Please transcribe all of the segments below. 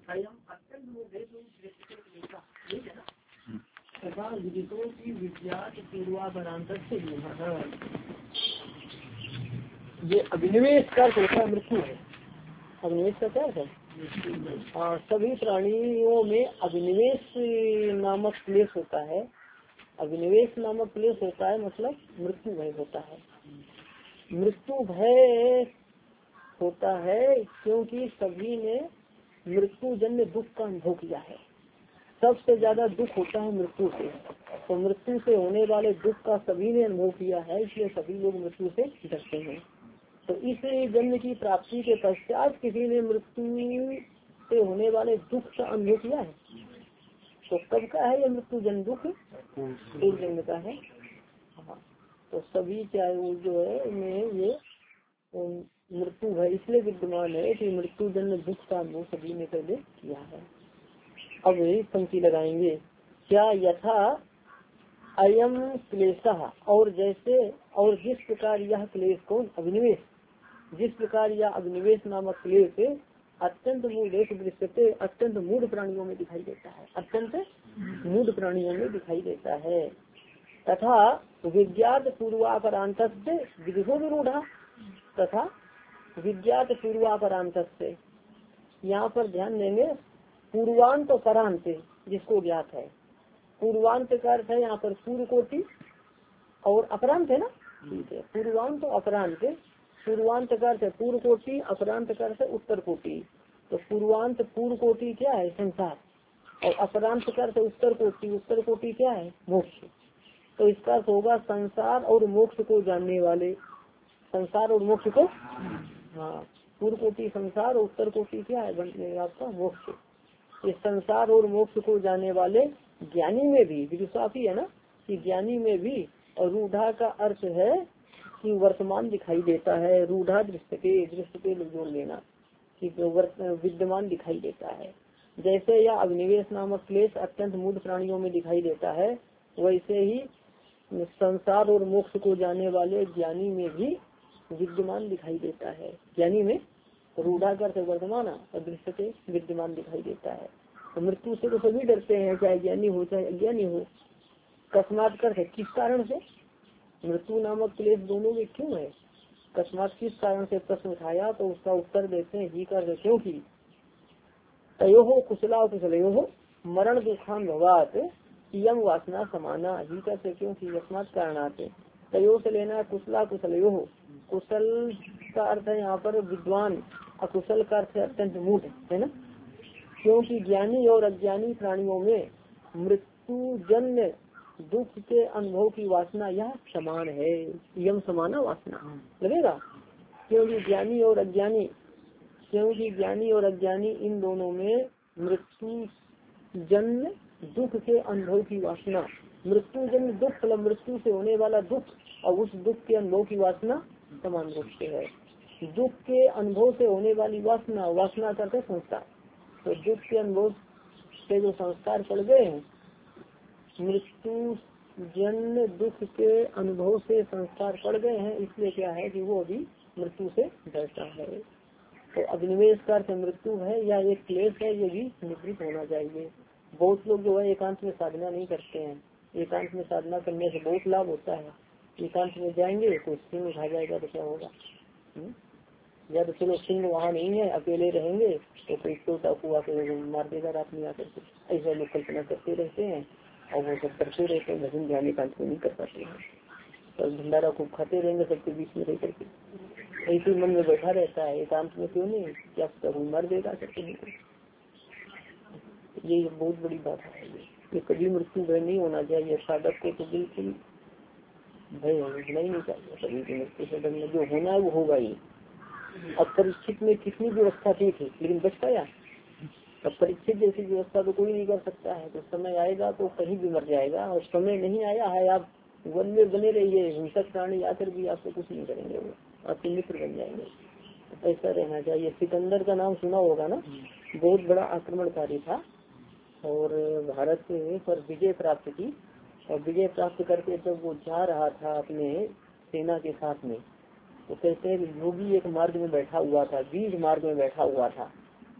तथा विदितों की विद्यात पूर्वापरांतर से ये अभिनिवेश का होता मृत्यु है। अभिनिवेश का क्या है? सभी प्राणियों में अभिनिवेश नामक क्लेश होता है। अभिनिवेश नामक क्लेश होता है मतलब मृत्यु भय होता है। मृत्यु भय होता है क्योंकि सभी ने मृत्यु जन्य दुख का अनुभव किया है। सबसे ज्यादा दुख होता है मृत्यु से, तो मृत्यु से होने वाले दुख का सभी ने अनुभव किया है, इसलिए सभी लोग मृत्यु से डरते हैं। तो इस जन्म की प्राप्ति के पश्चात किसी ने मृत्यु से होने वाले दुख का अनुभव किया है, तो कब का है ये मृत्यु जन्म दुख? पूर्व जन्म का है। हाँ, तो सभी चाहे वो जो है में ये मृत्यु है इसलिए विद्यमान है कि मृत्यु जन्म दुख का अनुभव सभी ने पहले किया है। अब यही पंक्ति लगाएंगे, क्या यथा अयम क्लेशः, और जैसे और जिस प्रकार यह क्लेश कौन? अभिनिवेश। जिस प्रकार यह अभिनिवेश नामक क्लेश अत्यंत मूढ़ दृश्यते, अत्यंत मूढ़ प्राणियों में दिखाई देता है, अत्यंत मूढ़ प्राणियों में दिखाई देता है। तथा विज्ञात पूर्वापरांत से विधिको विरूढ़ा, तथा विज्ञात पूर्वापरांत से, यहाँ पर ध्यान देंगे पूर्वांत और परांत जिसको ज्ञात है। पूर्वांत का अर्थ है यहाँ पर पूर्व कोटि और अपरांत है ना, ठीक है। पूर्वांत और अपरांत, पूर्वांत का अर्थ है पूर्व कोटि, अपरांत का अर्थ है उत्तर कोटि। तो पूर्वांत पूर्व कोटि क्या है? संसार। और अपरांत का अर्थ है उत्तर कोटि, उत्तर कोटि क्या है? मोक्ष। तो इसका अर्थ होगा संसार और मोक्ष को जानने वाले, संसार और मोक्ष को, हाँ, पूर्व कोटि संसार और उत्तर कोटि क्या है बनने आपका? मोक्ष। इस संसार और मोक्ष को जानने वाले ज्ञानी में भी, विदुषापी है ना, कि ज्ञानी में भी। और रूढ़ा का अर्थ है कि वर्तमान दिखाई देता है। रूढ़ा दृष्टि पे जोड़ लेना कि विद्यमान दिखाई देता है। जैसे यह अभिनिवेश नामक क्लेश अत्यंत मूढ़ प्राणियों में दिखाई देता है, वैसे ही संसार और मोक्ष को जानने वाले ज्ञानी में भी विद्यमान दिखाई देता है। ज्ञानी में रूढ़ा कर वर्तमान अदृश्य से विद्यमान दिखाई देता है। तो मृत्यु से तो सभी डरते हैं, चाहे ज्ञानी हो चाहे अज्ञानी हो। कस्मात कर है किस कारण से? मृत्यु नामक क्लेश दोनों में क्यों है? कस्मात किस कारण से प्रश्न उठाया, तो उसका उत्तर देते हैं ही कर, क्योंकि तयो हो कुशला कुशलयो हो मरण दुखान भवात यम वासना समाना। ही कर से क्योंकि यस्मात कारणात, तयो से लेना कुशला कुशलयो हो। कुशल का अर्थ है यहाँ पर विद्वान, अकुशल का अर्थ है अत्यंत मूढ़, है ना। क्योंकि ज्ञानी और अज्ञानी प्राणियों में मृत्यु जन्य दुख के अनुभव की वासना यह समान है। यम समाना वासना लगेगा। क्योंकि ज्ञानी और अज्ञानी, क्योंकि ज्ञानी और अज्ञानी इन दोनों में मृत्यु जन्य दुख के अनुभव की वासना, मृत्यु जन्य दुख मतलब मृत्यु से होने वाला दुख और उस दुख के अनुभव की वासना समान रूप से है। दुख के अनुभव से होने वाली वासना, वासना करते संस्कार। तो दुख के अनुभव से जो संस्कार पड़ गए हैं, मृत्यु जन्य दुख के अनुभव से संस्कार पड़ गए हैं, इसलिए क्या है कि वो अभी मृत्यु से डरता है। तो अभिनिवेश का अर्थ मृत्यु है या एक क्लेश है, ये भी निवृत्त होना चाहिए। बहुत लोग जो है एकांत में साधना नहीं करते हैं। एकांत में साधना करने से बहुत लाभ होता है। एकांत में जाएंगे तो सिंह उठा जाएगा तो क्या होगा? या तो चलो सिंह वहाँ नहीं है, अकेले रहेंगे तो कोई छोटा कुआ के मार देगा रात में आकर के। ऐसा लोग कल्पना करते रहते हैं और वो सब करते रहते हैं, भजन ध्यान एकांत में नहीं कर पाते हैं। तो भंडारा खूब खाते रहेंगे सबके बीच में रह करके, ऐसे मन में बैठा रहता है। एकांत में क्यों नहीं, क्या मार देगा करके। ये बहुत बड़ी बात है। ये कभी मृत्यु भय नहीं होना चाहिए। साधक को तो बिल्कुल भय होना ही नहीं चाहिए। कभी भी मृत्यु से डरना, जो होना है वो होगा ही। अब परीक्षित में कितनी व्यवस्था की थी लेकिन बच पाया। अब परीक्षित जैसी व्यवस्था तो कोई नहीं कर सकता है। तो समय आएगा तो कहीं भी मर जाएगा, और समय नहीं आया है आप वन में बने रहिए, हिंसक प्राणी आकर भी आपको कुछ नहीं करेंगे, वो आपके मित्र बन जाएंगे। ऐसा रहना चाहिए। सिकंदर का नाम सुना होगा ना, बहुत बड़ा आक्रमणकारी था और भारत पर विजय प्राप्त की। और विजय प्राप्त करके जब वो जा रहा था अपने सेना के साथ में, तो कहते हैं योगी एक मार्ग में बैठा हुआ था, बीज मार्ग में बैठा हुआ था।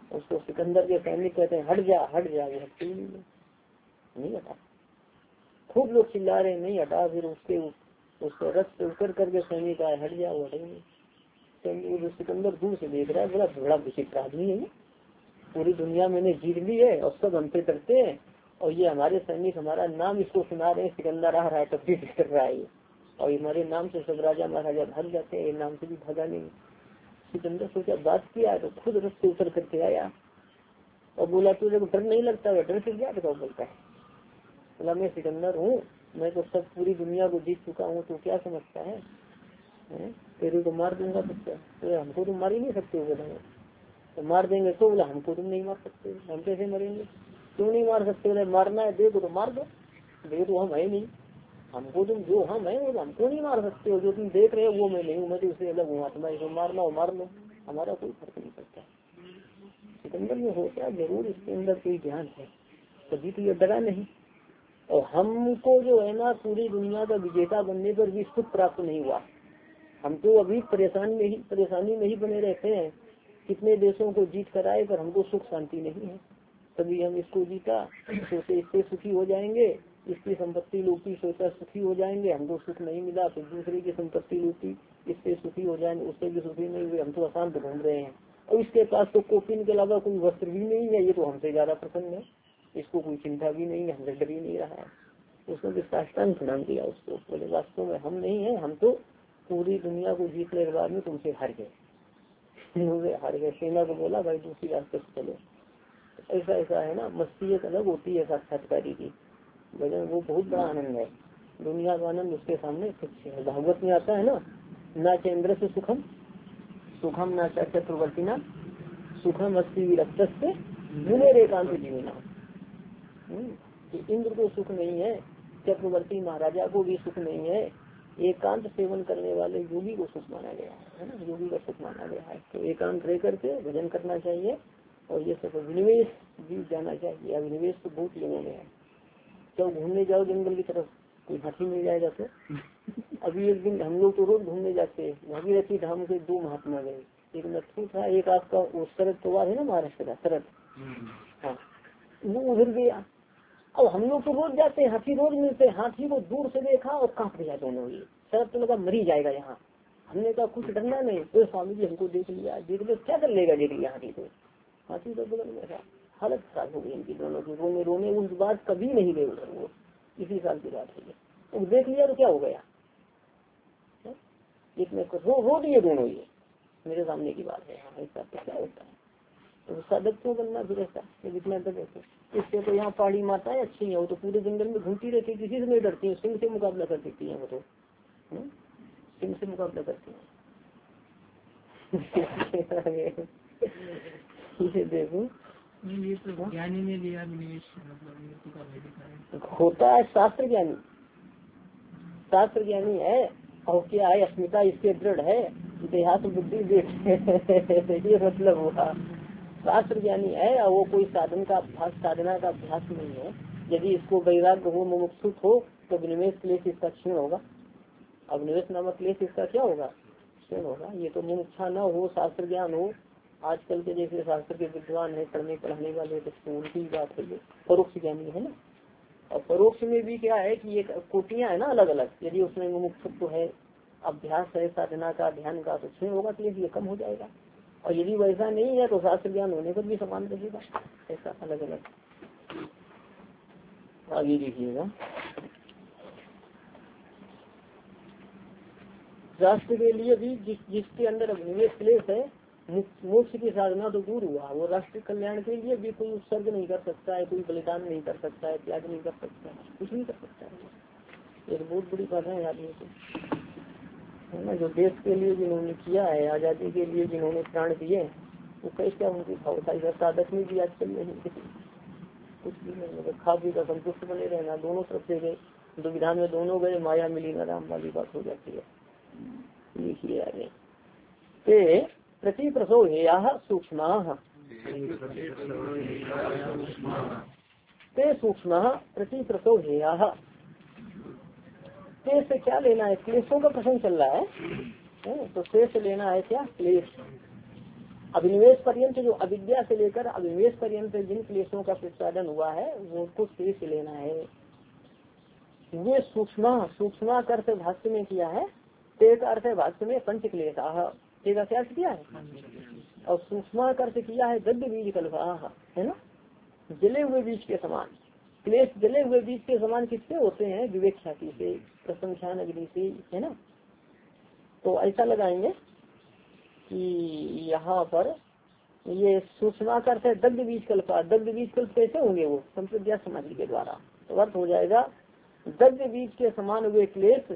उसको सिकंदर के सैनिक कहते हैं हट जा हट जा, वो हटती नहीं हटा। खूब लोग चिल्ला रहे नहीं हटा, फिर उसके रथ से उतर करके सैनिक आए, हट जा, वो हटेंगे। सिकंदर दूर से देख रहा है, बड़ा बड़ा विचित्र आदमी है, पूरी दुनिया मैंने जीत ली है और सब हमसे डरते हैं, और ये हमारे सैनिक हमारा नाम इसको सुना रहे हैं, सिकंदर आ रहा है तब भी कर रहा है, और हमारे नाम से सब राजा महाराजा भाग जाते हैं, नाम से भी भागा नहीं। सिकंदर सोचा बात किया तो खुद रथ से उतर करके आया और बोला तुझे डर नहीं लगता है? डर से क्या बोलता है? बोला मैं सिकंदर हूँ, मैं तो सब पूरी दुनिया को जीत चुका हूँ, तो क्या समझता है? तेरे को मार दूंगा तो हमको तुम मार ही नहीं सकते हो। बोला तो मार देंगे तो? बोला हमको तुम नहीं मार सकते, हम कैसे मरेंगे? क्यों नहीं मार सकते? बोले मारना है दे तो मार दो, दे तो हम है नहीं, हमको तुम जो हम है वो हमको नहीं मार सकते हो, जो तुम देख रहे हो वो मैं नहीं हूँ, मैं तो उससे अलग हूँ आत्मा, इसको मारना हो मार लो, हमारा कोई फर्क नहीं पड़ता। सिकंदर में होता जरूर इसके अंदर कोई ज्ञान है, तभी तो ये डरा नहीं। और हमको जो है ना पूरी दुनिया का विजेता बनने पर भी सुख प्राप्त नहीं हुआ, हम तो अभी परेशानी में ही बने रहते हैं, कितने देशों को जीत कर आए पर हमको सुख शांति नहीं है। तभी हम इसको जीता, सोचे इससे सुखी हो जाएंगे, इसकी संपत्ति लूटी, सोचा सुखी हो जाएंगे, हमको सुख नहीं मिला, फिर दूसरे की संपत्ति लूटी, इससे सुखी हो जाएंगे, उससे भी सुखी नहीं हुए, हम तो अशांत घूम रहे हैं। और इसके पास तो कॉपिन के अलावा कोई वस्त्र भी नहीं है, ये तो हमसे ज्यादा प्रसन्न है, इसको कोई चिंता भी नहीं है, हमसे डर ही नहीं रहा है। उसने भी साष्टांग प्रणाम किया उसको, बोले वास्तव में हम नहीं है, हम तो पूरी दुनिया को जीतने के बाद में तुमसे हार गए, हार गए। सेना को बोला भाई दूसरी रास्ते से चलो। ऐसा ऐसा है ना, मस्ती एक अलग होती है साक्षात्कारी की, भजन वो बहुत बड़ा आनंद है, दुनिया का आनंद उसके सामने कुछ है। भागवत में आता है ना चंद्र से सुखम सुखम ना चक्रवर्ती ना सुखम अस्ति विरक्त से मुने एकांत जीवना। इंद्र को सुख नहीं है, चक्रवर्ती महाराजा को भी सुख नहीं है, एकांत सेवन करने वाले योगी को सुख माना गया है ना, योगी का सुख माना गया है। तो एकांत रह करके भजन करना चाहिए, और ये सब अभिनिवेश भी जाना चाहिए। अभिनिवेश तो बहुत लोगों में है, जब घूमने जाओ जंगल की तरफ कोई हाथी मिल जाएगा तो अभी एक दिन हम लोग तो रोज घूमने जाते हैं, भागीरथी धाम के 2 महात्मा गए, एक नथु था, एक आपका वो शरद पवार है ना महाराष्ट्र का शरद, हाँ वो उधर गया। अब हम लोग तो रोज जाते हैं, हाथी रोज मिलते हैं, हाथी को दूर से देखा और कांप गया दोनों ही, शरद तो लगा मरी जाएगा यहाँ। हमने कहा कुछ डरना नहीं, तो स्वामी जी हमको देख लिया, देख लो क्या कर लेगा, देख लिया हाथी को, हाथी तो बगल में था। हालत खराब हो गई इनकी दोनों की, रोने रोने उस बात कभी नहीं गए उधर, वो इसी साल की बात है। तो देख लिया तो क्या हो गया, इतने रो दिए दोनों, ये मेरे सामने की बात है। हाँ ऐसा तो क्या होता है, तो साधक क्यों बनना फिर ऐसा, जितना डर इससे तो यहाँ पहाड़ी माताएं अच्छी है, वो तो पूरे जंगल में घूमती रहती है, किसी से नहीं डरती है, सिंह से मुकाबला कर देती है, वो तो सिंह से मुकाबला करती है। ये देखो ये तो ज्ञानी में भी निवेश होता है, शास्त्र ज्ञानी है, और क्या है अस्मिता इसके दृढ़ है, देहात बुद्धि देख ये मतलब हुआ, शास्त्र ज्ञानी है, और वो कोई साधना का अभ्यास नहीं है। यदि इसको वैराग्य हो, मुमुक्षुत हो, तो विनिवेश क्लेश इसका क्षीण होगा, अब निवेश नामक क्लेश इसका क्या होगा, क्षीण होगा। ये तो मुमुक्षा न हो, शास्त्र ज्ञान हो, आजकल के जैसे शास्त्र के विद्वान है, पढ़ने पढ़ाने वाले, तो उनकी बात है, परोक्ष ज्ञानी है ना। और परोक्ष में भी क्या है कि ये कोटियां है ना अलग अलग, यदि उसमें मुमुक्षुत्व है, अभ्यास है साधना का, ध्यान का, तो क्षीण होगा, तो ये कम हो जाएगा। और यदि वैसा नहीं है तो शास्त्र ज्ञान होने पर भी समान रहेगा, ऐसा अलग अलग। आगे देखिएगा, राष्ट्र के लिए भी जिसके अंदर अभिनिवेश क्लेश है, मोक्ष की साधना तो दूर हुआ, वो राष्ट्र कल्याण के लिए भी कोई उत्सर्ग नहीं कर सकता है, कोई बलिदान नहीं कर सकता है, त्याग नहीं कर सकता है, कुछ नहीं कर सकता है। एक बहुत बड़ी बात है आदमी को, है ना, जो देश के लिए जिन्होंने किया है, आजादी के लिए जिन्होंने प्राण दिए, वो कैसे उनकी भावता साधक में भी आजकल नहीं, कुछ भी नहीं, खा पी का संतुष्ट बने रहना, दोनों तरफ से गए, दुविधा में दोनों गए, माया मिली न राम वाली बात हो जाती है। लिखिए आगे, ते प्रति प्रसव हेया सूक्ष्म, ते सूक्ष्म प्रति प्रसव हेया, ते से क्या लेना है, क्लेशों का प्रसंग चल रहा है, तो ते से लेना है क्या, क्लेश, अभिनिवेश पर्यंत जो अविद्या से लेकर अभिनिवेश पर्यंत जिन क्लेशों का प्रतिपादन हुआ है वो कुछ शेष लेना है। वे सूक्ष्म अर्थ भाष्य में किया है, एक अर्थ भाष्य में पंच क्लेशा, एक अर्थ किया है, और सूक्ष्म अर्थ किया है दग्ध बीज कल्पा, है ना, जले हुए बीज के समान। क्लेश जले हुए बीज के समान किससे होते हैं? विवेक ख्याति से, प्रसंख्यान अग्नि से, है ना। तो ऐसा लगाएंगे कि यहाँ पर ये सूक्ष्म अर्थ है दग्ध बीज कल्पा। दग्ध बीज कल्प कैसे होंगे? वो संप्रज्ञा समाधि के द्वारा। तो अर्थ हो जाएगा दग्ध बीज के समान हुए क्लेश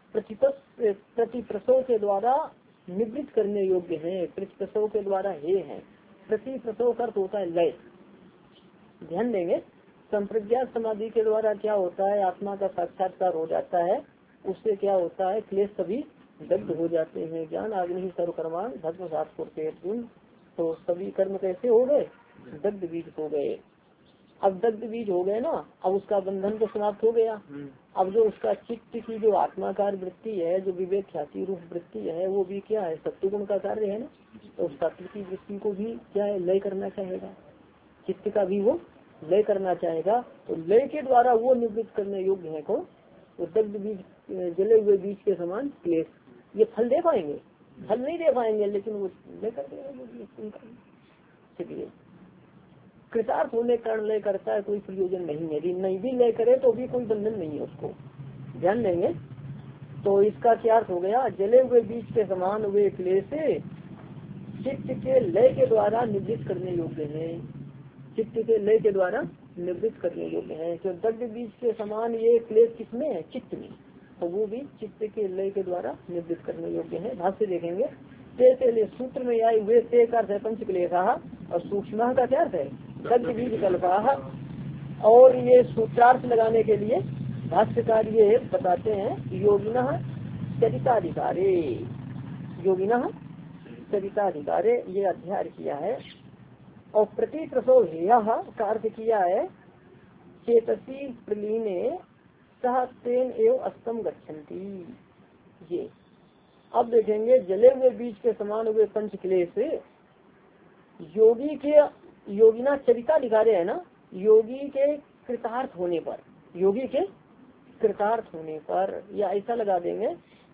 प्रतिप्रसव के द्वारा निवृत्त करने योग्य है। प्रतिप्रसव के द्वारा हे है। प्रतिप्रसव का अर्थ होता है लय। ध्यान देंगे, संप्रज्ञा समाधि के द्वारा क्या होता है? आत्मा का साक्षात्कार हो जाता है। उससे क्या होता है? क्लेश सभी दग्ध हो जाते हैं। ज्ञान अग्नि सर्वकर्मान भस्म सात करते। तो सभी कर्म कैसे हो गए? दग्ध बीज हो गए। अब दग्ध बीज हो गए ना, अब उसका बंधन तो समाप्त हो गया। अब जो उसका चित्त की जो आत्माकार वृत्ति है, जो विवेक ख्याति रूप वृत्ति है, वो भी क्या है? सत्वगुण का कार्य है ना। तो उस सत्व की वृत्ति को भी क्या है? लय करना चाहेगा। चित्त का भी वो लय करना चाहेगा। तो लय के द्वारा वो निवृत्त करने योग्य है को तो दग्ध बीज, जले हुए बीज के समान क्लेश। ये फल दे पाएंगे? फल नहीं दे पाएंगे, लेकिन वो लय कर देगा। कृतार्थ होने कारण लय करता है, कोई प्रयोजन नहीं है। नहीं भी लय करे तो भी कोई बंधन नहीं है उसको। ध्यान देंगे। तो इसका क्या अर्थ हो गया? जले हुए बीज के समान हुए क्लेश चित्त के लय के द्वारा निवृत्त करने योग्य है। चित्त के लय के द्वारा निवृत्त करने योग्य है। तो दग्ध बीज के समान ये क्लेश किसमें है? चित्त में। तो वो भी चित्त के लय के द्वारा निवृत्त करने योग्य है। भाष्य देखेंगे। सूत्र में आए हुए ते का अर्थ है पंच क्लेशा, और सूक्ष्म का क्या अर्थ है? दग्ध बीज कल्पा। और ये सूत्रार्थ लगाने के लिए भाष्यकार ये बताते हैं योगिनः चरिताधिकारे। योगिनः चरिताधिकारे ये अध्याय किया है। और प्रति प्रसव हेय का अर्थ किया है चेतसी प्रलीने सह तेन एवं अस्तम गच्छन्ति। ये अब देखेंगे जले हुए बीज के समान हुए पंच क्लेश योगी के योगिना चरिताधिकारे है ना। योगी के कृतार्थ होने पर, योगी के कृतार्थ होने पर, या ऐसा लगा देंगे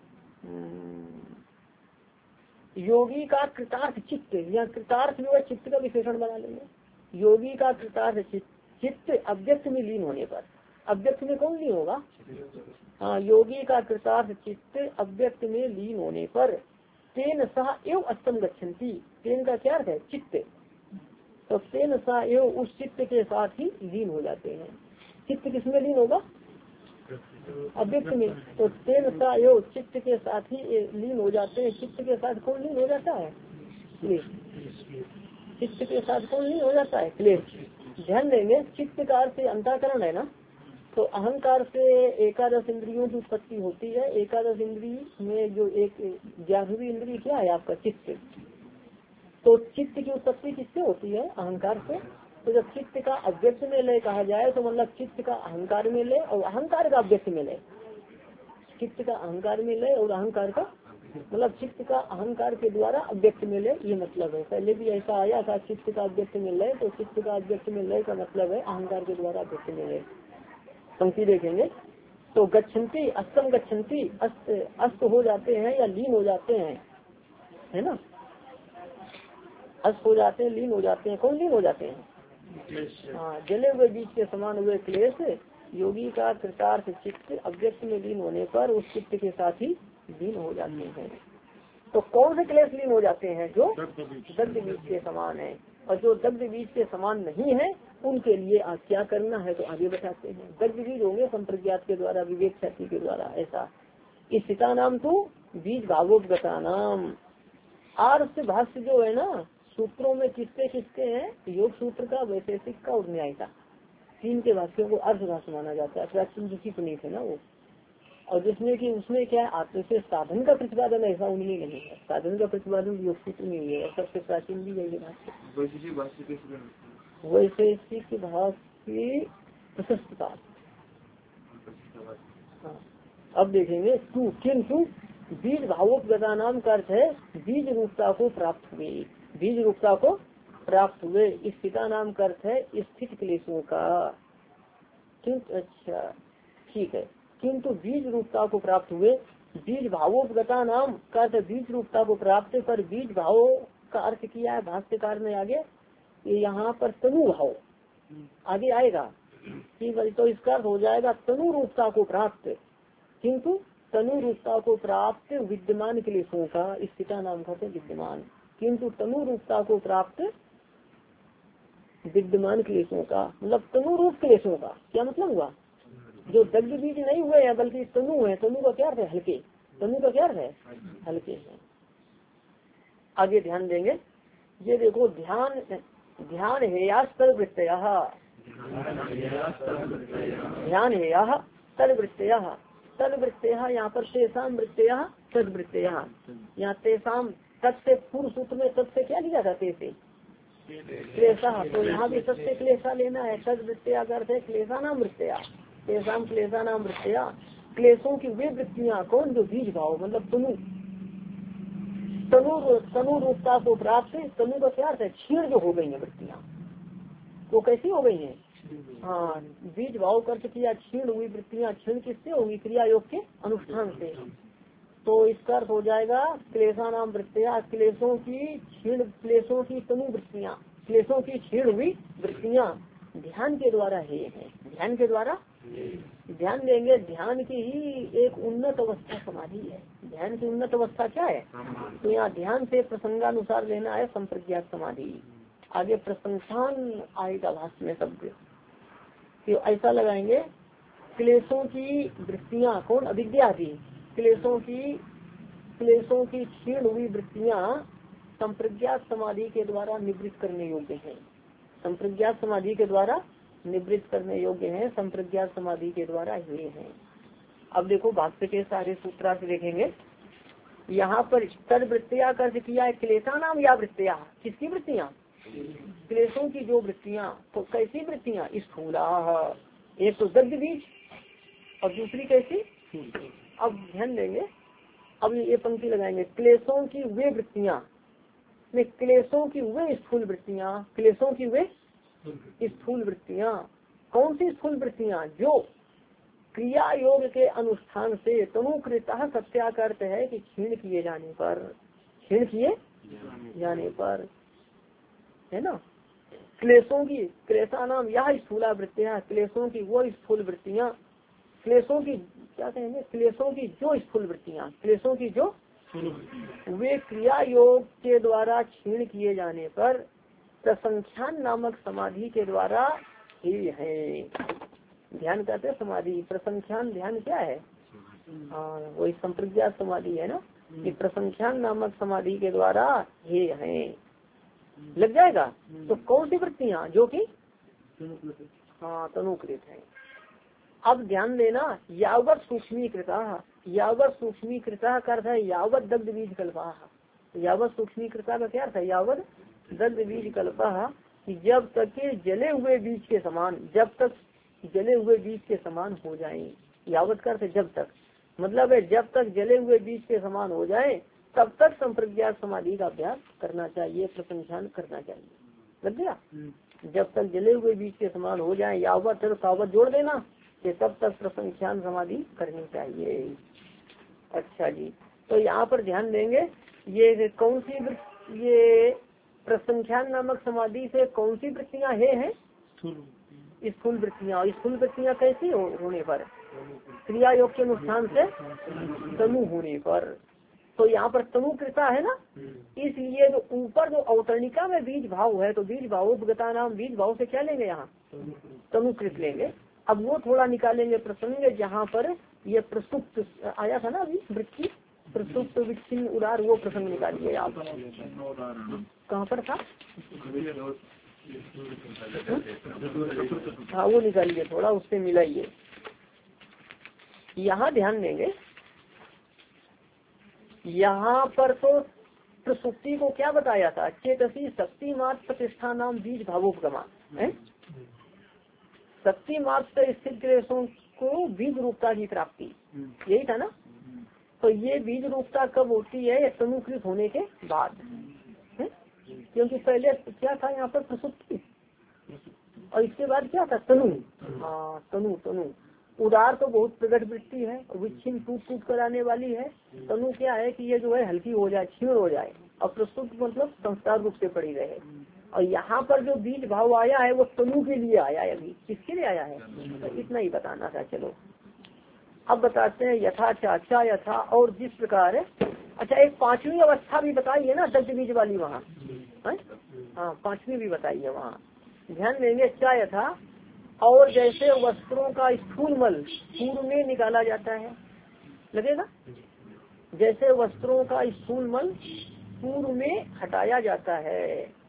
योगी का कृतार्थ चित्त, या कृतार्थ जो है चित्त का विशेषण बना लेंगे। योगी का कृतार्थ चित्त अव्यक्त में लीन होने पर। अव्यक्त में कौन लीन होगा? हाँ, योगी का कृतार्थ चित्त अव्यक्त में लीन होने पर तेन सह एवं अस्तम गच्छन्ति। तेन का क्या अर्थ है? चित्त। तो तेन सह एवं उस चित्त के साथ ही लीन हो जाते हैं। चित्त किसमें लीन होगा? अव्यक्त में। तो तेन सह एवं चित्त के साथ ही लीन हो जाते हैं। चित्त के साथ कौन लीन हो जाता है? क्लेश। चित्त के साथ कौन लीन हो जाता है? क्लेश। ध्यान देंगे, चित्त का अर्थ अंतःकरण है ना। तो अहंकार से एकादश इंद्रियों की उत्पत्ति होती है। एकादश इंद्रिय में जो एक 11वीं इंद्रिय क्या है आपका? चित्त। तो चित्त की उत्पत्ति किससे होती है? अहंकार से। तो जब चित्त का अव्यक्त में लय कहा जाए तो मतलब चित्त का अहंकार में लय और अहंकार का अव्यक्त में लय। चित्त का अहंकार में लय और अहंकार का मतलब चित्त का अहंकार के द्वारा अव्यक्त में लय, ये मतलब है। पहले भी ऐसा आया था, चित्त का अव्यक्त में लय। तो चित्त का अव्यक्त में लय का मतलब है अहंकार के द्वारा अव्यक्त में लय। पंक्ति देखेंगे तो गच्छन्ति अस्तम गच्छन्ति, अस्त हो जाते हैं या लीन हो जाते हैं, है ना। अस्त हो जाते हैं, लीन हो जाते हैं। कौन लीन हो जाते हैं? हाँ, जले हुए बीज के समान हुए क्लेश योगी का कृतार्थ चित्त अव्यक्त में लीन होने पर उस चित्त के साथ ही लीन हो जाते हैं। तो कौन से क्लेश लीन हो जाते हैं? जो दग्ध बीज के समान है। और जो दग्ध बीज के समान नहीं है उनके लिए आज क्या करना है तो आगे बताते हैं। दग्ध बीज होंगे संप्रज्ञात के द्वारा, विवेक ख्याति के द्वारा। ऐसा स्थिता नाम तो बीज भावोपगता नाम। आर्ष भाष्य जो है ना, सूत्रों में किसके किसके हैं? योग सूत्र का, वैशेषिक का और न्याय का। 3 के भाष्यों को अर्थ भाष्य माना जाता है। प्राचीन ऋषि पुनीत है ना वो। और जिसमें कि उसमें क्या है आत्म से साधन का प्रतिपादन ऐसा उनमें नहीं है। साधन का प्रतिपादन योग सूत्र में है। और सबसे प्राचीन भी यही भाष्य। वैशेषिक भाष्य प्रशस्तता। हाँ, अब देखेंगे किंतु बीज भावोपगता नाम का अर्थ है बीज रूपता को प्राप्त हुए। बीज रूपता को प्राप्त हुए। स्थिता नाम का अर्थ है स्थित क्लेशों का। किंतु अच्छा ठीक है, किंतु बीज रूपता को प्राप्त हुए। बीज भावोपगता नाम का अर्थ बीज रूपता को प्राप्त पर बीज भाव का अर्थ किया है भाष्यकार ने आगे। ये यहाँ पर तनु भाव आगे आएगा कि तो इसका अर्थ हो जाएगा तनु रूपता को प्राप्त, किंतु तनु रूपता को प्राप्त विद्यमान क्लेशों का। स्थिता नाम का विद्यमान, किंतु तनु रूपता को प्राप्त विद्यमान क्लेशों का, मतलब तनु रूप क्लेशों का क्या मतलब हुआ? जो दग्ध बीज नहीं हुए हैं बल्कि तनु है। तनु का क्या अर्थ है? हल्के। तनु का क्या अर्थ है? हल्के हैं। आगे ध्यान देंगे, ये देखो ध्यान ध्यान हेया सर्ववृत्तया, ध्यान हेया सर्ववृत्तया। सर्ववृत्तया यहाँ पर तेसाम वृत्तया सदवृत्तया। यहाँ तेसाम तत्से पूर्व सूत्र में तत्से क्या लिया था? तेसे क्लेशा, तो यहाँ भी सबसे क्लेशा लेना है। सदवृत्तया का अर्थ है क्लेशा नाम वृत्तया। तेसाम क्लेशा नाम वृत्तया, क्लेशों की वे वृत्तियाँ कौन? जो बीज भाव मतलब तनु तनु रूपता को प्राप्त। तनु का क्या अर्थ है? क्षीण जो हो गई है वृत्तियाँ, वो कैसी हो गई है? हाँ, बीज भाव कर्त किया क्षीण हुई वृत्तियाँ। क्षीण किससे होगी? क्रिया योग के अनुष्ठान से। तो इसका अर्थ हो जाएगा क्लेशा नाम वृत्तियाँ, क्लेशों की क्षीण, क्लेशों की तनु वृत्तियाँ, क्लेशों की क्षीण हुई वृत्तियाँ ध्यान के द्वारा है। ध्यान के द्वारा ध्यान देंगे। ध्यान की ही एक उन्नत अवस्था समाधि है। ध्यान की उन्नत अवस्था क्या है? तो यहाँ ध्यान से प्रसंगानुसार लेना है संप्रज्ञात समाधि। आगे प्रसंख्यान आएगा भाष्य में शब्द, तो ऐसा लगाएंगे क्लेशों की वृत्तियाँ कौन? अविद्या थी। क्लेशों की क्षीण हुई वृत्तियाँ संप्रज्ञात समाधि के द्वारा निवृत्त करने योग्य है। संप्रज्ञात समाधि के द्वारा निवृत्त करने योग्य है। संप्रज्ञात समाधि के द्वारा ये है। अब देखो भाष्य के सारे सूत्र से देखेंगे। यहाँ पर तद वृत्तियाँ कर्ज किया है क्लेशा नाम या वृत्तियाँ। किसकी वृत्तियाँ? क्लेशों की जो वृत्तियाँ। तो कैसी वृत्तियाँ? स्थूला, एक तो दग्ध बीज और दूसरी कैसी? अब ध्यान देंगे, अब ये पंक्ति लगाएंगे क्लेशों की वे वृत्तियाँ, क्लेशों की वे स्थूल वृत्तियाँ। क्लेशों की वे स्थूल वृत्तियाँ कौन सी स्थूल वृत्तियाँ? जो क्रिया योग के अनुष्ठान से तनुकृता सत्याकर्त है कि क्षीण किए जाने पर, क्षीण किए जाने पर, है ना। क्लेशों की क्लेशा नाम यह स्थूला वृत्तियाँ, क्लेशों की वो स्थूल वृत्तियाँ। क्लेशों की क्या कहेंगे? क्लेशों की जो स्थूल वृत्तियाँ, क्लेशों की जो वे क्रिया योग के द्वारा क्षीण किए जाने पर प्रसंख्यान नामक समाधि के द्वारा ही है। ध्यान कहते हैं समाधि। प्रसंख्यान ध्यान क्या है? हाँ, वही संप्रज्ञात समाधि है ना। कि प्रसंख्यान नामक समाधि के द्वारा ये है, लग जाएगा। तो कौन सी वृत्तियाँ? जो कि हाँ तनुकृत है। अब ध्यान देना, यावत सूक्ष्मीकृता, यावत सूक्ष्मीकृता का अर्थ है यावत दग्ध बीज कल्पा। यावत सूक्ष्मीकृता का क्या अर्थ है? यावत दग्ध बीज कल्पा, जब तक के जले हुए बीज के समान, जब तक जले हुए बीज के समान हो जाएं। यावत का अर्थ है जब तक, मतलब है जब तक जले हुए बीज के समान हो जाए तब तक संप्रज्ञात समाधि का अभ्यास करना चाहिए, प्रसंख्यान करना चाहिए। लग गया? जब तक जले हुए बीज के समान हो जाए, यावत है तो सावत जोड़ देना कि तब तक प्रसंख्यान समाधि करनी चाहिए। अच्छा जी, तो यहाँ पर ध्यान देंगे ये कौन सी ये प्रसंख्यान नामक समाधि से कौन सी वृत्तियाँ हैं? स्थूल वृत्तियाँ। स्थूल वृत्तियाँ कैसी होने पर? क्रिया योग के अनुष्ठान से तनु होने पर। तो यहाँ पर तनु कृता है ना, इसलिए जो ऊपर जो अवतरणिका में बीज भाव है तो बीज भावोपगता नाम बीज भाव से क्या लेंगे? यहाँ तनुकृत लेंगे। अब वो थोड़ा निकालेंगे प्रसंग जहाँ पर ये प्रसुप्त आया था ना अभी वृत्ति, प्रसुप्त विच्छिन्न उदार, वो प्रसंग निकालिए आप। कहाँ पर था? हाँ वो निकालिए थोड़ा, उससे मिलाइए। यहाँ ध्यान देंगे, यहाँ पर तो प्रसुप्ति को क्या बताया था? चेतसी शक्ति मात्र प्रतिष्ठा नाम बीज भावोपगमा है। शक्ति मात्र स्थित क्लेशों को बीज रूपता की प्राप्ति, यही था ना। तो ये बीज रूपता कब होती है? तनुकृत होने के बाद है। क्योंकि पहले क्या था यहाँ पर प्रसुप्ति, और इसके बाद क्या था तनु। हाँ तनु, तनु उदार तो बहुत प्रकट वृत्ति है, विच्छिन्न टूट टूट कर आने वाली है। तनु क्या है कि ये जो है हल्की हो जाए, क्षीण हो जाए, और प्रस्तुत मतलब संस्कार रूप से पड़ी रहे। और यहाँ पर जो बीज भाव आया है वो तनु के लिए आया है, अभी किसके लिए आया है, तो इतना ही बताना था। चलो अब बताते हैं यथा चाचा यथा, और जिस प्रकार। अच्छा एक पांचवी अवस्था भी बताई है ना दग्ध बीज वाली वहाँ, हाँ पांचवी भी बताई है वहाँ, ध्यान देंगे। क्या यथा, और जैसे वस्त्रों का स्थूल मल पूर्व में निकाला जाता है, लगेगा जैसे वस्त्रों का स्थूल मल पूर्व में हटाया जाता है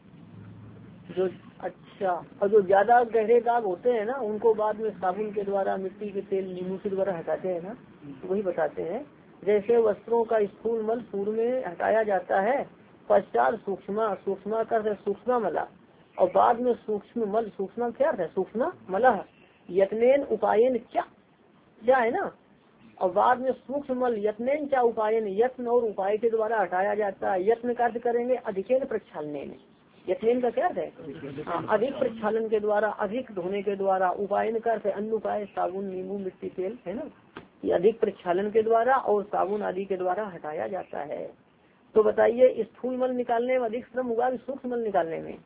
जो। अच्छा, और जो ज्यादा गहरे दाग होते हैं ना उनको बाद में साबुन के द्वारा, मिट्टी के तेल, नींबू के द्वारा हटाते हैं ना, तो वही बताते हैं। जैसे वस्त्रों का स्थूल मल पूर्व में हटाया जाता है, पश्चात सूक्ष्म, सूक्ष्म कर सूक्ष्म मला, और बाद में सूक्ष्म मल, सूक्ष्म क्या है सूक्ष्म मलह, यत्नेन उपायन क्या है ना, और बाद में सूक्ष्म मल यत्नेन क्या उपायन, यत्न और उपाय के द्वारा हटाया जाता है। यत्न का अर्थ करेंगे अधिकेन प्रक्षालने में, यत्नेन का क्या है अधिक प्रक्षालन के द्वारा, अधिक धोने के द्वारा, उपायन का अर्थ अन्य उपाय साबुन, नींबू, मिट्टी, तेल है ना, ये अधिक प्रक्षालन के द्वारा और साबुन आदि के द्वारा हटाया जाता है। तो बताइए स्थूल मल निकालने में अधिक श्रम हुआ कि सूक्ष्म मल निकालने में,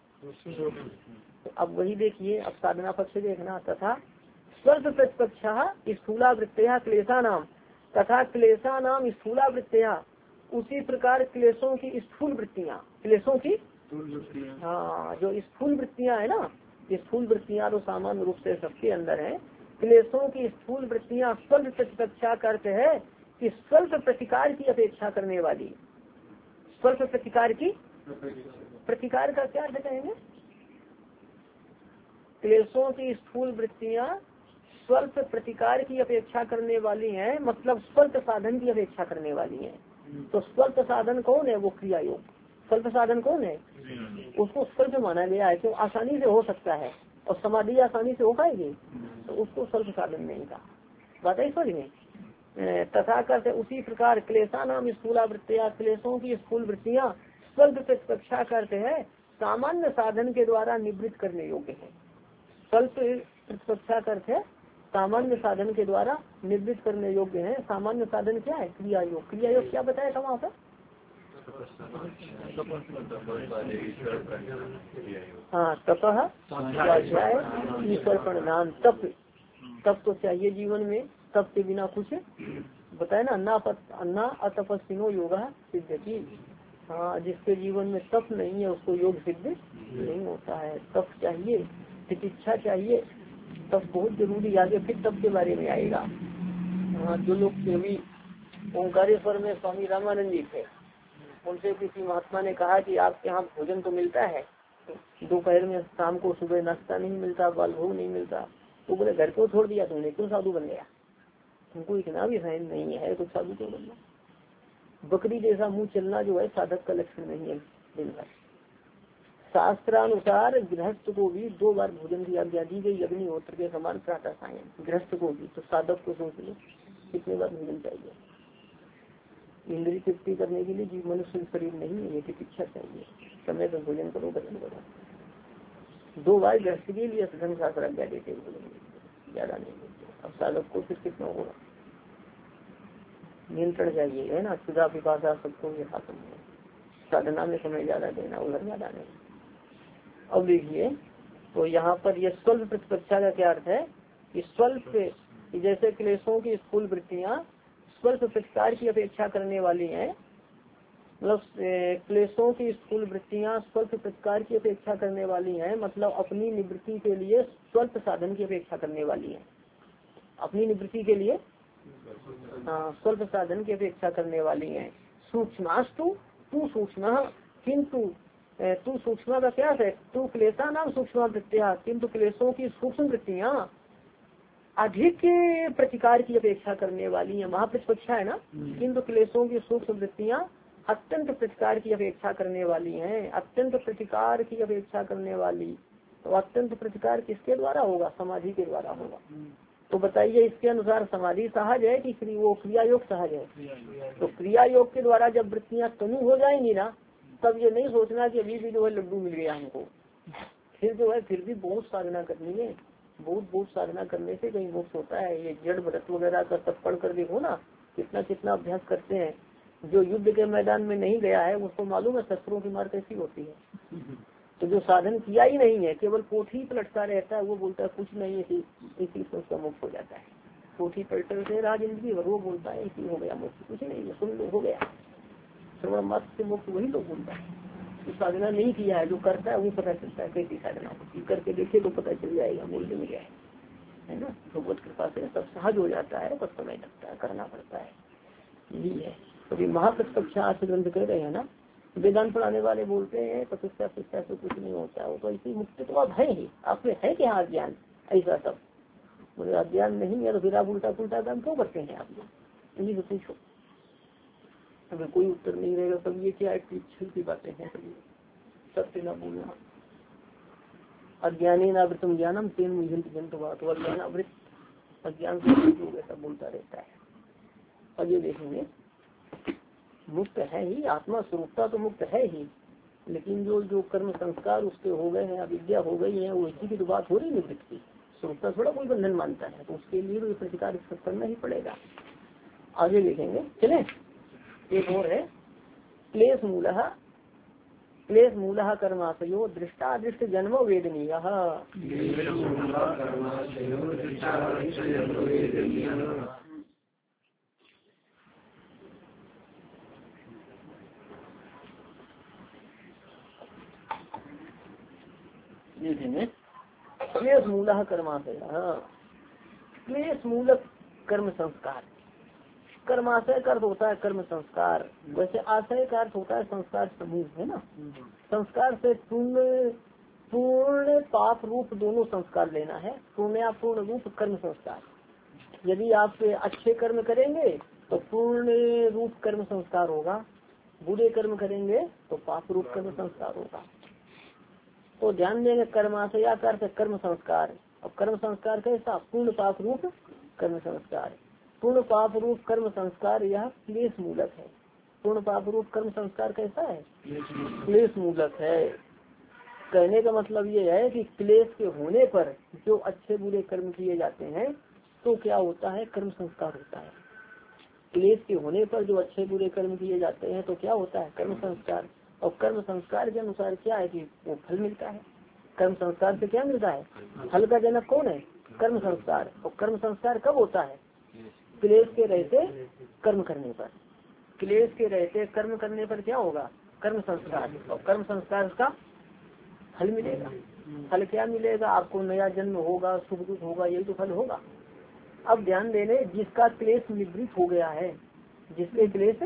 तो अब वही देखिए, अब साधना पक्ष से देखना। तथा स्वल्प प्रतिपक्षा स्थूला वृत्तिया क्लेशा नाम, तथा क्लेशा नाम स्थूला वृत्तिया, उसी प्रकार क्लेशों की स्थूल वृत्तियाँ, क्लेशों की हाँ जो स्थूल वृत्तियाँ है ना, स्थूल वृत्तियाँ तो सामान्य रूप से सबके अंदर है। क्लेशों की स्थूल वृत्तियाँ स्वल्प प्रतिपक्षा करते है कि स्वल्प प्रतिकार की अपेक्षा करने वाली, स्वल्प प्रतिकार की, प्रतिकार का क्या अर्थ कहेंगे, क्लेशों की स्थूल वृत्तियाँ स्वल्प प्रतिकार की अपेक्षा करने वाली हैं, मतलब स्वल्प साधन की अपेक्षा करने वाली हैं। तो स्वल्प साधन कौन है, वो क्रिया योग। स्वल्प साधन कौन है, उसको स्वल्प माना गया है, तो आसानी से हो सकता है, और समाधि आसानी से हो पाएगी, तो उसको स्वल्प साधन नहीं का बात है समझ में। तथा करते उसी प्रकार क्लेशा नाम स्थूला वृत्तियाँ, क्लेशों की स्थूल वृत्तियाँ स्वल्प प्रतिपक्षा करते हैं, सामान्य साधन के द्वारा निवृत्त करने योग्य है। स्वल्प प्रतिपक्षा करते सामान्य साधन के द्वारा निवृत्त करने योग्य है। सामान्य साधन क्या है, क्रिया योग। क्रिया योग क्या बताया था वहाँ पर, हाँ तपह स्वाध्याय ईश्वर प्रणाम, तप तो चाहिए जीवन में, तप के बिना कुछ बताए ना, अन्ना अतपस्विनो योगा सिद्ध की। हाँ जिसके जीवन में तप नहीं है उसको योग सिद्ध नहीं होता है। तप चाहिए, प्रतीक्षा चाहिए, तप बहुत जरूरी। आगे फिर तप के बारे में आएगा। हाँ जो लोग अभी ओंकारेश्वर में स्वामी रामानंद जी थे, उनसे किसी महात्मा ने कहा कि आपके यहाँ भोजन तो मिलता है, दोपहर में, शाम को, सुबह नाश्ता नहीं मिलता, बाल भोग नहीं मिलता, तो बोले घर को छोड़ दिया तुमने, क्यों साधु बन गया, तुमको इतना भी सहन नहीं है तो साधु क्यों बनना। बकरी जैसा मुंह चलना जो है साधक का लक्षण नहीं है। दिन भर शास्त्रानुसार गृहस्थ को भी 2 बार भोजन की आज्ञा दी गई, अग्निहोत्र के समान प्रातः सायं। गृहस्थ को भी, तो साधक को सोच लो कितने बार भोजन चाहिए। इंद्रिय तृप्ति करने के लिए जीव मनुष्य शरीर नहीं है, ये प्रतीक्षा चाहिए, समय पर भोजन करो, भजन करो। 2 बार गृहस्थ के लिए धर्म शास्त्र आज्ञा देते भोजन, ज्यादा नहीं देते। अब साधक को फिर कितना होगा, नियंत्रण चाहिए है ना, सुधा पिपासा सबको ये शासन है। साधना में समय ज्यादा देना, उधर ज्यादा नहीं। अब देखिए, तो यहाँ पर ये स्वल्प प्रतिपक्षा का क्या अर्थ है कि स्वल्प, जैसे क्लेशों की स्थूल वृत्तियाँ स्वल्प प्रतिकार की अपेक्षा करने वाली हैं, मतलब क्लेशों की स्थूल वृत्तियाँ स्वल्प प्रतिकार की अपेक्षा करने वाली हैं, मतलब अपनी निवृत्ति के लिए स्वल्प साधन की अपेक्षा करने वाली हैं। अपनी निवृत्ति के लिए हाँ स्वल्प साधन की अपेक्षा करने वाली हैं। सूक्ष्मास्तु तू सूक्ष्म, किंतु तू सूक्ष्म का क्या है, तू क्लेशा नाम सूक्ष्म वृत्तियाँ, किंतु क्लेशों की सूक्ष्म वृत्तियाँ अधिक प्रतिकार की अपेक्षा करने वाली है। महाप्रतिपक्षा है ना, किंतु क्लेशों की सूक्ष्म वृत्तियाँ अत्यंत प्रतिकार की अपेक्षा करने वाली हैं। अत्यंत प्रतिकार की अपेक्षा करने वाली, तो अत्यंत प्रतिकार किसके द्वारा होगा, समाधि के द्वारा होगा। तो बताइए इसके अनुसार समाधि सहज है कि वो क्रिया योग सहज है। तो क्रिया योग के द्वारा जब वृत्तियाँ तनु हो जाएंगी ना, तब ये नहीं सोचना कि अभी भी जो है लड्डू मिल गया हमको, फिर जो है फिर भी बहुत साधना करनी है। बहुत साधना करने से कहीं मोक्ष होता है। ये जड़ व्रत वगैरह का सब पढ़ कर देखो ना, कितना कितना अभ्यास करते हैं। जो युद्ध के मैदान में नहीं गया है उसको मालूम है शस्त्रों की मार कैसी होती है। तो जो साधन किया ही नहीं है, केवल पोथी पलटता रहता है, वो बोलता है कुछ नहीं, इसी से उसका मोक्ष हो जाता है। पोथी पलटने से रहा जिंदगी भर, वो बोलता है इसी हो गया मोक्ष, कुछ नहीं है, सुन लो हो गया। श्रवण मात्र से मोक्ष वही लोग बोलता है। तो साधना नहीं किया है, जो करता है वो पता चलता है कैसी साधना होती, करके देखे तो पता चल जाएगा मूल्य में क्या है ना। भगवत कृपा से सब सहज हो जाता है, बस समय लगता है, करना पड़ता है, यही है। तो महाप्रत्यक्षा ग्रंथ कह रहे हैं ना, वेदांत पढ़ाने वाले बोलते हैं तपस्या शिक्षा से कुछ नहीं होता है, वो तो ऐसी मुक्ति तो आप है ही, आप में है क्या अज्ञान ऐसा सब। मुझे अज्ञान नहीं है तो फिर आप उल्टा पुल्टा काम क्यों करते हैं आप लोग, इन्हीं से पूछो। अगर कोई उत्तर नहीं रहेगा तब ये क्या की बातें हैं, सत्य न बोलना। अज्ञानी नावृतम ज्ञानम तेन मुझे जंतुवात, अज्ञान आवृत, अज्ञान से लोग ऐसा बोलता रहता है। और ये देखेंगे मुक्त है ही, आत्मा स्वरूपता तो मुक्त है ही, लेकिन जो जो कर्म संस्कार उसके हो गए हैं, अविद्या हो गई है, वो इसी की तो बात हो रही निवृत्ति की। स्वरूपता थोड़ा कोई बंधन मानता है, तो उसके लिए तो प्रतिकार करना ही पड़ेगा। आगे देखेंगे, चले एक और है क्लेश मूलः कर्माशयो दृष्टादृष्ट जन्म वेदनीय। क्लेश मूलः कर्माशय, क्लेश मूलक कर्म संस्कार। कर्माशय का अर्थ होता है कर्म संस्कार, वैसे आशय का अर्थ होता है संस्कार समूह, है ना। संस्कार से पूर्ण पाप रूप दोनों संस्कार लेना है, पूर्ण रूप कर्म संस्कार। यदि आप अच्छे कर्म करेंगे तो पूर्ण रूप कर्म संस्कार होगा, बुरे कर्म करेंगे तो पाप रूप कर्म संस्कार होगा। तो ध्यान देंगे, कर्माशय का अर्थ कर्म संस्कार, और कर्म संस्कार कैसा, पूर्ण पाप रूप कर्म संस्कार। पूर्ण पाप रूप कर्म संस्कार यह क्लेश मूलक है। पूर्ण पाप रूप कर्म संस्कार कैसा है, क्लेश मूलक है। कहने का मतलब ये है कि क्लेश के होने पर जो अच्छे बुरे कर्म किए जाते हैं तो क्या होता है, कर्म संस्कार होता है। क्लेश के होने पर जो अच्छे बुरे कर्म किए जाते हैं तो क्या होता है, कर्म संस्कार। और कर्म संस्कार के अनुसार क्या है कि वो फल मिलता है। कर्म संस्कार से क्या मिलता है, फल का जनक कौन है, कर्म संस्कार। और कर्म संस्कार कब होता है, क्लेश के रहते कर्म करने पर। क्लेश के रहते कर्म करने पर क्या होगा, कर्म संस्कार, और कर्म संस्कार का फल मिलेगा। फल क्या मिलेगा, आपको नया जन्म होगा, सुख दुख होगा, यही तो फल होगा। अब ध्यान देने, जिसका क्लेश निवृत्त हो गया है, जिसके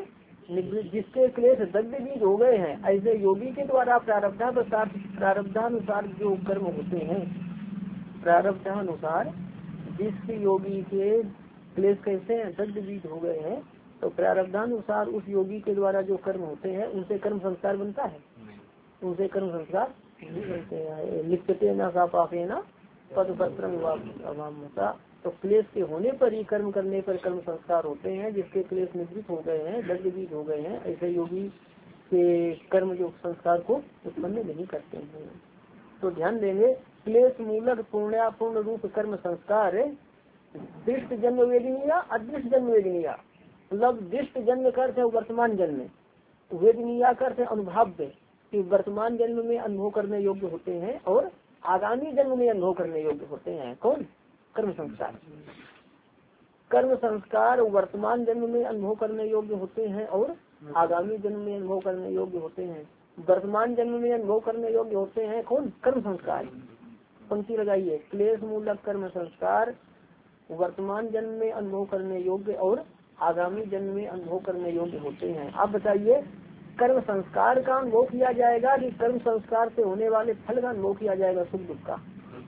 क्लेश दग्ध बीज हो गए हैं, ऐसे योगी के द्वारा प्रारब्धानुसार जो कर्म होते हैं, प्रारब्धानुसार जिस योगी के क्लेश कैसे हैं, दग्ध बीज हो गए हैं, तो प्रारब्धानुसार उस योगी के द्वारा जो कर्म होते हैं उनसे कर्म संस्कार बनता है, उनसे कर्म संस्कार नहीं बनते हैं। लिखते न का पापे न पद पत्रम। तो क्लेश के होने पर ही कर्म करने पर कर्म संस्कार होते हैं, जिसके क्लेश निवृत्त हो गए हैं, दग्ध बीज हो गए हैं, ऐसे योगी के कर्म जो संस्कार को उत्पन्न नहीं करते हैं। तो ध्यान देंगे, क्लेश मूलक पूर्ण रूप कर्म संस्कार दृष्ट जन्म वेदनीय, अदृष्ट जन्म वेदनीय। मतलब दृष्ट जन्म का अर्थ है वर्तमान जन्म, वेदनीय का अर्थ है अनुभाव्य, कि वर्तमान जन्म में अनुभव करने योग्य होते हैं और आगामी जन्म में अनुभव करने योग्य होते हैं। कौन, कर्म संस्कार। कर्म संस्कार वर्तमान जन्म में अनुभव करने योग्य होते हैं और आगामी जन्म में अनुभव करने योग्य होते हैं। वर्तमान जन्म में अनुभव करने योग्य होते हैं कौन, कर्म संस्कार। पंक्ति लगाइए, क्लेश मूलक कर्म संस्कार वर्तमान जन्म में अनुभव करने योग्य और आगामी जन्म में अनुभव करने योग्य होते हैं। आप बताइए, कर्म संस्कार का अनुभव किया जाएगा कि कर्म संस्कार से होने वाले फल का अनुभव किया जाएगा, सुख दुख का।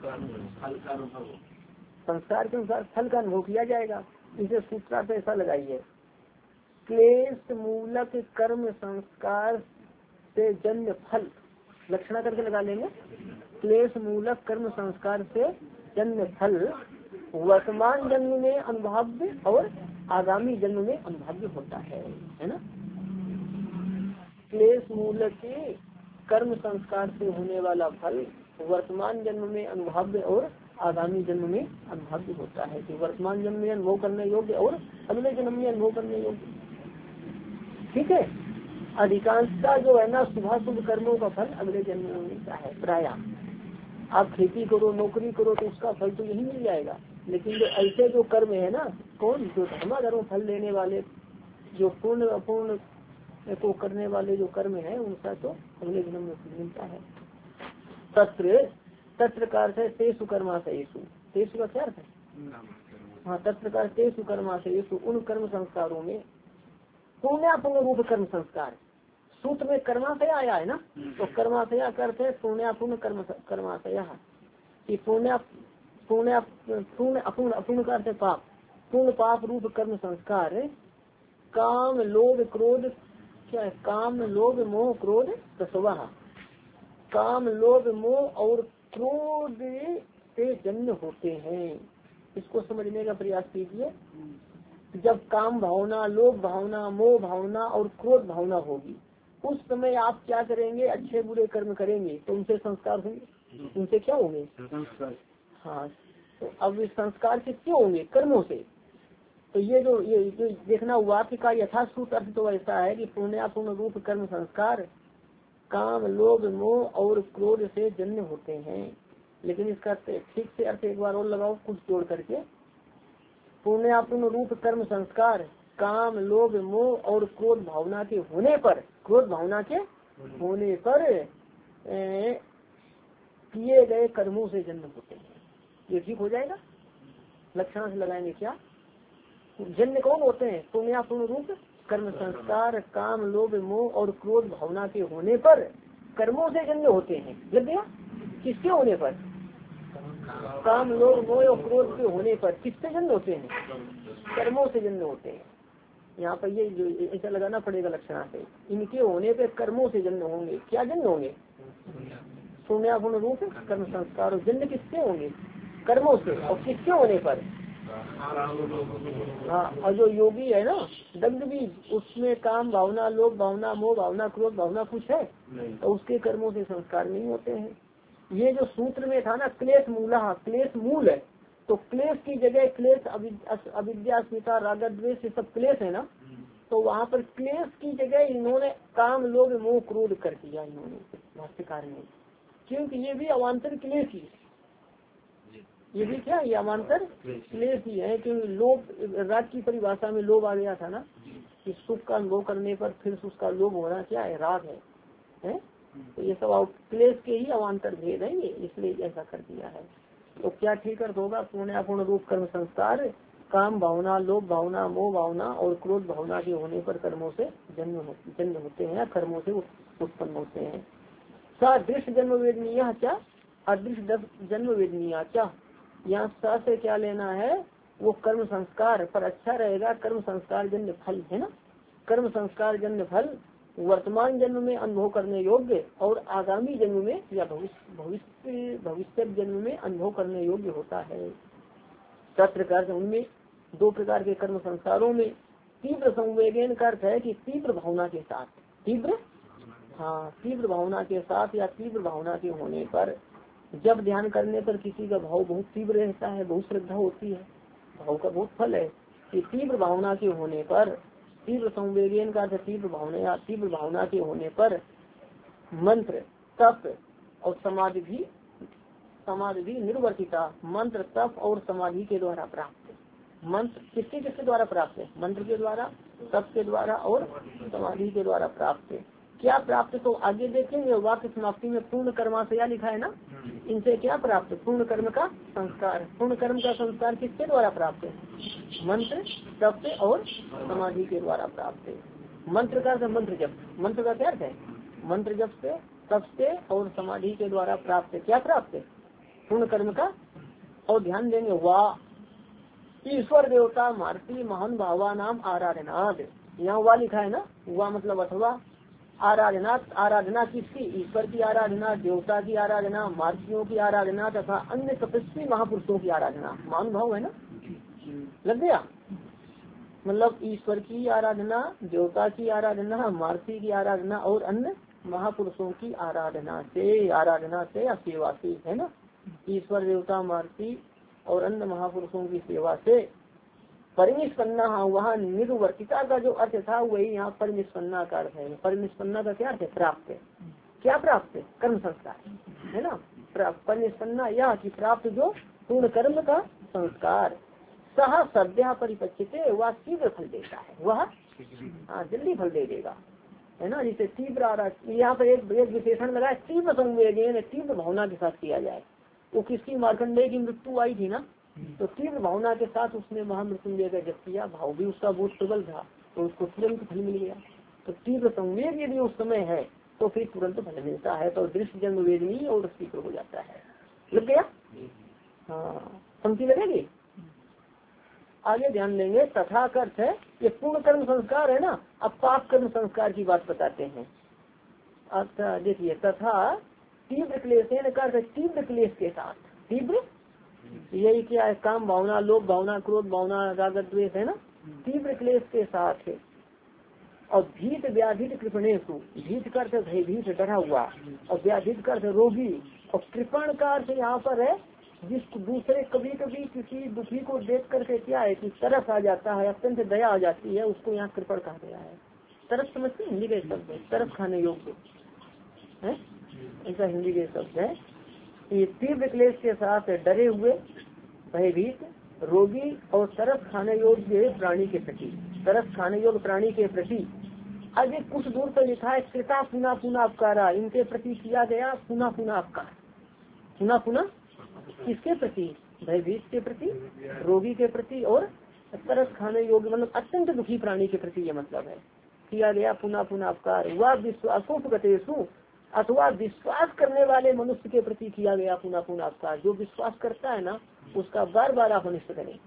संस्कार के अनुसार फल का अनुभव किया जाएगा। इसे सूत्रार्थ ऐसा लगाइए, क्लेश मूलक कर्म संस्कार से जन्म फल, लक्षणा करके लगा लेंगे। क्लेश मूलक कर्म संस्कार से जन्म फल वर्तमान जन्म में अनुभव्य और आगामी जन्म में अनुभव्य होता है ना। क्लेश मूल के कर्म संस्कार से होने वाला फल वर्तमान जन्म में अनुभव्य और आगामी जन्म में अनुभव्य होता है। कि वर्तमान जन्म में अनुभव करने योग्य और अगले जन्म में अनुभव करने योग्य। ठीक है। अधिकांशता जो है ना शुभाशुभ कर्मों का फल अगले जन्म में मिलता है। प्राय आप खेती करो, नौकरी करो तो उसका फल तो यही मिल जाएगा। लेकिन जो ऐसे जो कर्म है ना, कौन जो धर्माधर्म फल देने वाले, जो पूर्ण अपूर्ण को करने वाले जो कर्म है, उनका तो अगले जन्म में मिलता है। तत्र का अर्थ है तेसु कर्माशयेषु। तेसु का क्या अर्थ है? हाँ, तत्र का तेसु कर्माशयेषु, उन कर्म संस्कारों में। पुण्यापुण्य रूप कर्म संस्कार, सूत्र में कर्माशय आया है ना, तो कर्माशया का अर्थ है पुण्यापुण्य कर्माशय। पुण्य अपूर्ण का अर्थ है पाप। पूर्ण पाप रूप कर्म संस्कार काम लोभ क्रोध, क्या है? काम लोभ मोह क्रोध प्रसवा। काम लोभ मोह और क्रोध से जन्म होते हैं। इसको समझने का प्रयास कीजिए। जब काम भावना, लोभ भावना, मोह भावना और क्रोध भावना होगी, उस समय आप क्या करेंगे? अच्छे बुरे कर्म करेंगे तो उनसे संस्कार होंगे। उनसे क्या होंगे? हाँ, तो अब इस संस्कार से क्यों होंगे? कर्मों से। तो ये जो देखना वाक्य का यथार्थूत अर्थ तो ऐसा है कि पुण्यापुण्य रूप कर्म संस्कार काम लोभ मोह और क्रोध से जन्म होते हैं। लेकिन इसका ठीक से अर्थ एक बार और लगाओ कुछ जोड़ करके। पुण्यापुण्य रूप कर्म संस्कार काम लोभ मोह और क्रोध भावना के होने पर, क्रोध भावना के होने पर किए गए कर्मों से जन्म होते हैं। ये ठीक हो जाएगा? लक्षण से लगाएंगे क्या? जन्म कौन होते हैं? पुण्यापुण्य रूप कर्म संस्कार काम लोभ मोह और क्रोध भावना के होने पर कर्मों से जन्म होते हैं। लग गया? किसके होने पर? काम लोभ मोह और क्रोध के होने पर किससे जन्म होते हैं? कर्मों से जन्म होते हैं। यहाँ पर ये ऐसा लगाना पड़ेगा लक्षणा से। इनके होने पे कर्मों से जन्म होंगे। क्या जन्म होंगे? पुण्यापुण्य रूप कर्म संस्कार। और जन्म किससे होंगे? कर्मों से। और किसके होने पर? हाँ, और जो योगी है ना दग्ध बीज, उसमें काम भावना, लोभ भावना, मोह भावना, क्रोध भावना कुछ है तो उसके कर्मों से संस्कार नहीं होते हैं। ये जो सूत्र में था ना क्लेश मूला, क्लेश मूल है, तो क्लेश की जगह क्लेश अविद्या अस्मिता राग द्वेष ये सब क्लेश है ना, तो वहाँ पर क्लेश की जगह इन्होंने काम लोभ मोह क्रोध कर दिया इन्होंने भाष्यकार ने। क्योंकि ये भी अवान्तर क्लेश ही, ये भी क्या, ये अवान्तर क्लेश ही है। क्योंकि लोभ, राग की परिभाषा में लोभ आ गया था ना कि सुख का अनुभव करने पर फिर उसका लोभ होना क्या है? राग है? तो ये सब क्लेश के ही अवान्तर भेद है ये, इसलिए ऐसा कर दिया है। तो क्या ठीक अर्थ होगा? पुण्यापुण्य रूप कर्म संस्कार काम भावना, लोभ भावना, मोह भावना और क्रोध भावना के होने पर कर्मों से जन्म होते हैं, कर्मों से उत्पन्न होते हैं। सदृश जन्म वेदनीय क्या, अदृश जन्म वेदनीय क्या। यहाँ सा से क्या लेना है? वो कर्म संस्कार पर अच्छा रहेगा। कर्म संस्कार जन्य फल है ना, कर्म संस्कार जन्य फल वर्तमान जन्म में अनुभव करने योग्य और आगामी जन्म में या भविष्य जन्म में अनुभव करने योग्य होता है। 7 प्रकार से उनमें 2 प्रकार के कर्म संस्कारों में तीव्र संवेगन का अर्थ है कि तीव्र भावना के साथ, तीव्र, हाँ, तीव्र भावना के साथ या तीव्र भावना के होने पर, जब ध्यान करने पर किसी का भाव बहुत तीव्र रहता है, बहुत श्रद्धा होती है, भाव का बहुत फल है कि तीव्र भावना के होने पर, तीव्र संवेदन का अर्थ तीव्र भावना या तीव्र भावना के होने पर मंत्र तप और समाधि भी निर्वर्तिता, मंत्र तप और समाधि के द्वारा प्राप्त। मंत्र किसके द्वारा प्राप्त है? मंत्र के द्वारा, तप के द्वारा और समाधि के द्वारा प्राप्त। क्या प्राप्त? तो आगे देखेंगे वाक्य समाप्ति में पूर्ण कर्माशया लिखा है ना, इनसे क्या प्राप्त? पूर्ण कर्म का संस्कार। पूर्ण कर्म का संस्कार किसके द्वारा प्राप्त है? मंत्र तप से और समाधि के द्वारा प्राप्त है। मंत्र का मंत्र जप, मंत्र का क्या अर्थ है? मंत्र जप से, तप से और समाधि के द्वारा प्राप्त है। क्या प्राप्त है? पूर्ण कर्म का। और ध्यान देंगे वाह ईश्वर देवता मारती महान भावा नाम आराधनाथ, यहाँ वाह लिखा है ना, वाह मतलब अथवा आराधना। आराधना किसकी? ईश्वर की आराधना, देवता की आराधना, मार्तियों की आराधना तथा अन्य तपस्वी महापुरुषों की आराधना। महान भाव है ना, लग गया। मतलब ईश्वर की आराधना, देवता की आराधना, मारुति की आराधना और अन्य महापुरुषों की आराधना से या सेवा से, है ना। ईश्वर, देवता, मारुति और अन्य महापुरुषों की सेवा से परिनिष्पन्ना, वहाँ निर्वर्तिता का जो अर्थ था वही यहाँ परिनिष्पन्ना का अर्थ है। परिनिष्पन्ना का क्या अर्थ है? प्राप्त है। क्या प्राप्त है? कर्म संस्कार, है ना। परिनिष्पन्ना यह कि प्राप्त जो पूर्ण कर्म का संस्कार, सह सद्या परिपक्वते, वह शीघ्र फल देता है, वह जल्दी फल दे देगा, है ना। जिसे तीव्र, यहाँ पर एक विशेषण लगा है, तीव्र संवेदन, तीव्र भावना के साथ किया जाए। वो किसकी? मार्कंडेय की मृत्यु आई थी ना, तो तीव्र भावना के साथ उसने महामृत्युंजय का जप किया, भाव भी उसका बहुत प्रबल था, तो उसको तुरंत फल मिल गया। तो तीव्र संवेद यदि उस समय है तो फिर तुरंत फल मिलता है, तो दृश्य जन्म वेदनी और शीघ्र हो जाता है। लग गया? हाँ, पंक्ति लगेगी। आगे ध्यान देंगे। तथा का अर्थ है ये पूर्ण कर्म संस्कार है ना। अब पाप कर्म संस्कार की बात बताते हैं। अच्छा देखिए, तथा तीव्र क्लेश का तीव्र क्लेश के साथ, तीव्र यही क्या है? काम भावना, लोभ भावना, क्रोध भावना, राग द्वेष, है ना। तीव्र क्लेश के साथ है। और भीत व्याधित कृपणेशु, भीत का अर्थ भयभीत, डरा हुआ, और व्याधित का अर्थ रोगी, और कृपण का अर्थ यहाँ पर है जिस दूसरे कभी कभी किसी दुखी को देख करके क्या है कि तरस आ जाता है, अत्यंत दया आ जाती है, उसको यहाँ कृपण कहा गया है। तरस समझते हैं? हिंदी के शब्द है तरस खाने योग्य है, ऐसा हिंदी के शब्द है। ये तीव्र क्लेश के साथ डरे हुए, भयभीत, रोगी और तरस खाने योग्य प्राणी के प्रति, तरस खाने योग्य प्राणी के प्रति। आगे कुछ दूर पर लिखा है कृता पुनः पुनः अपकारा, इनके प्रति किया गया पुनः पुनः अपकार। पुनः पुनः किसके प्रति? भयभीत के प्रति, रोगी के प्रति और तरस खाने योग्य मतलब अत्यंत दुखी प्राणी के प्रति, ये मतलब है किया गया पुनः पुनः अपकार। वह विश्वासोपगतेषु, अथवा विश्वास करने वाले मनुष्य के प्रति किया गया पुनः पुनः अपकार। जो विश्वास करता है ना उसका बार बार आप अनिष्ट करें,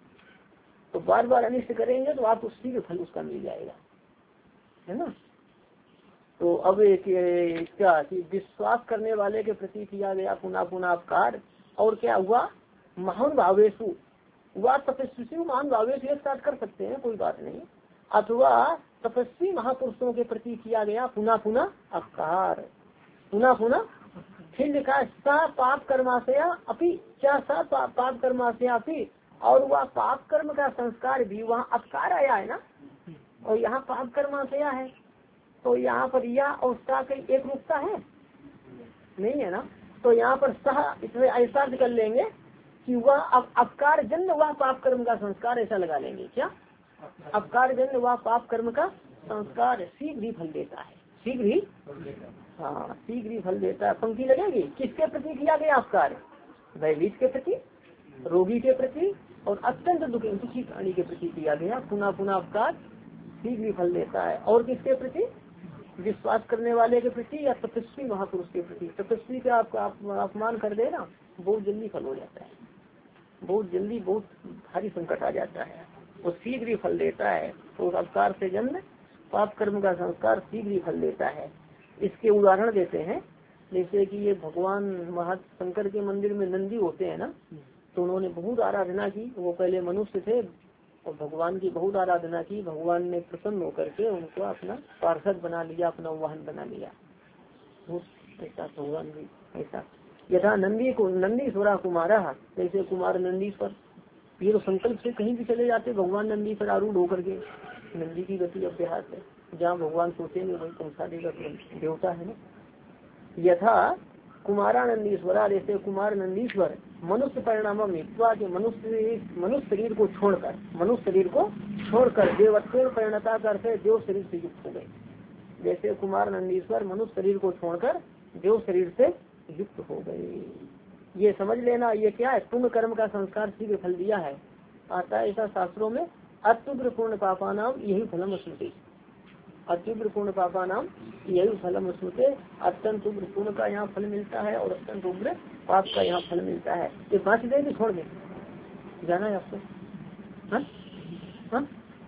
तो बार बार अनिष्ट करेंगे तो आप उसी फल उसका मिल जाएगा, है ना। तो अब एक क्या कि विश्वास करने वाले के प्रति किया गया पुनः पुनः अपकार। और क्या हुआ? महान भावेशु, वह तपस्वी महान भावेशु एक साथ कर सकते हैं, कोई बात नहीं। अथवा तपस्वी महापुरुषों के प्रति किया गया पुनः पुनः अपकार, पुनः पुनः। फिर लिखा सा पाप कर्माशया अपि, क्या सा पाप कर्माशया अपि, और वह पाप कर्म का संस्कार भी, वहाँ अपकार आया है ना, और यहाँ पाप कर्माशया है, तो यहाँ पर या और सा की एक रूपता है नहीं है ना। तो यहाँ पर सह इसमें ऐसा कर लेंगे कि वह अपकार जन्य वह पाप कर्म का संस्कार, ऐसा लगा लेंगे। क्या? अपकार जन्य वह पाप कर्म का संस्कार शीघ्र ही फल देता है, शीघ्र ही, हाँ शीघ्र ही फल देता है। पंक्ति लगेगी। किसके प्रति किया गया अपकार? भयभीत के प्रति, रोगी के प्रति और अत्यंत दुखी प्राणी के प्रति किया गया पुनः पुनः अपकार, शीघ्र ही फल देता है। और किसके प्रति? विश्वास करने वाले के प्रति या तपस्वी महापुरुष के प्रति। तपस्वी का आपका अपमान कर देना बहुत जल्दी फल हो जाता है, बहुत जल्दी बहुत भारी संकट आ जाता है, वो शीघ्र ही फल देता है। तो अपकार से जन्म पाप कर्म का संस्कार शीघ्र ही फल देता है। इसके उदाहरण देते हैं, जैसे कि ये भगवान महाशंकर के मंदिर में नंदी होते हैं ना, तो उन्होंने बहुत आराधना की। वो पहले मनुष्य थे और भगवान की बहुत आराधना की। भगवान ने प्रसन्न होकर के उनको अपना पार्षद बना लिया, अपना वाहन बना लिया। ऐसा भगवान भी ऐसा। यथा नंदी को नंदीश्वरा कुमारा, जैसे कुमार नंदीश्वर, ये तो संकल्प से कहीं भी चले जाते भगवान नंदी पर आरूढ़ होकर के। नंदी की गति अभ्यास है, जहाँ भगवान सोचेंगे वही पहुँचा देगा, देवता है ना। यथा कुमारा नंदीश्वरा, जैसे कुमार नंदीश्वर मनुष्य परिणाम मित्वा के मनुष्य शरीर को छोड़कर, मनुष्य शरीर को छोड़कर देवत्व परिणता करते देव शरीर से युक्त हो गए। जैसे कुमार नंदीश्वर मनुष्य शरीर को छोड़कर देव शरीर से युक्त हो गए। ये समझ लेना, ये क्या है? पुण्य कर्म का संस्कार शीघ्र फल दिया है। आता है ऐसा शास्त्रों में, अत्युग्र पूर्ण पापा नाम यही फलम स्मृति, अत्युग्र पूर्ण पापा नाम यही फलम स्मृति। अत्यंत उग्र पूर्ण का यहाँ फल मिलता है और अत्यंत उग्र पाप का यहाँ फल मिलता है। ये 5 देंगे छोड़ दें, जाना है आपको? हाँ हाँ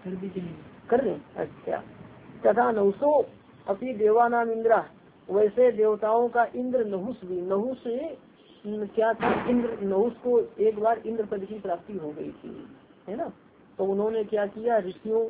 कर दें। अच्छा। तथा नहुसो अपनी देवानाम इंद्रा, वैसे देवताओं का इंद्र नहुस भी, नहुस क्या था? इंद्र नहुस को एक बार इंद्र पद की प्राप्ति हो गई थी, है ना। तो उन्होंने क्या किया, ऋषियों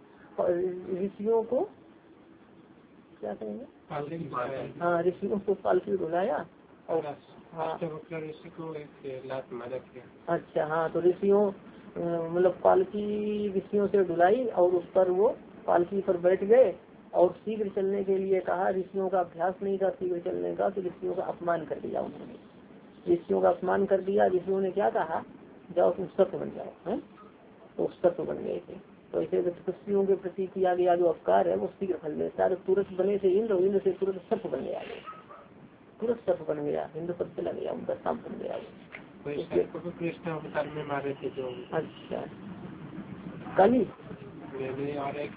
को क्या कहेंगे, हाँ ऋषियों को पालकी डुलाया और हाँ ऋषि को एक लात मारा किया। अच्छा हाँ, तो ऋषियों मतलब पालकी ऋषियों से डुलाई और उस पर वो पालकी पर बैठ गए और शीघ्र चलने के लिए कहा। ऋषियों का अभ्यास नहीं था शीघ्र चलने का, तो ऋषियों का अपमान कर दिया उन्होंने। ऋषियों का अपमान कर दिया। ऋषियों ने क्या कहा, जाओ तुम सत्य बन जाओ, है तो सत्य बन गए थे। तो ऐसे तपस्वियों के प्रति किया गया जो अपकार है वो शीघ्र फल देता है। तुरंत बने थे इंद्र, इंद्र से तुरंत सत्य बन गया, तुरंत सत्य बन गया, इंद्र पद चला गया, उनका सांप बन गया। कृष्ण अवतार में मारे थे जो। अच्छा काली और एक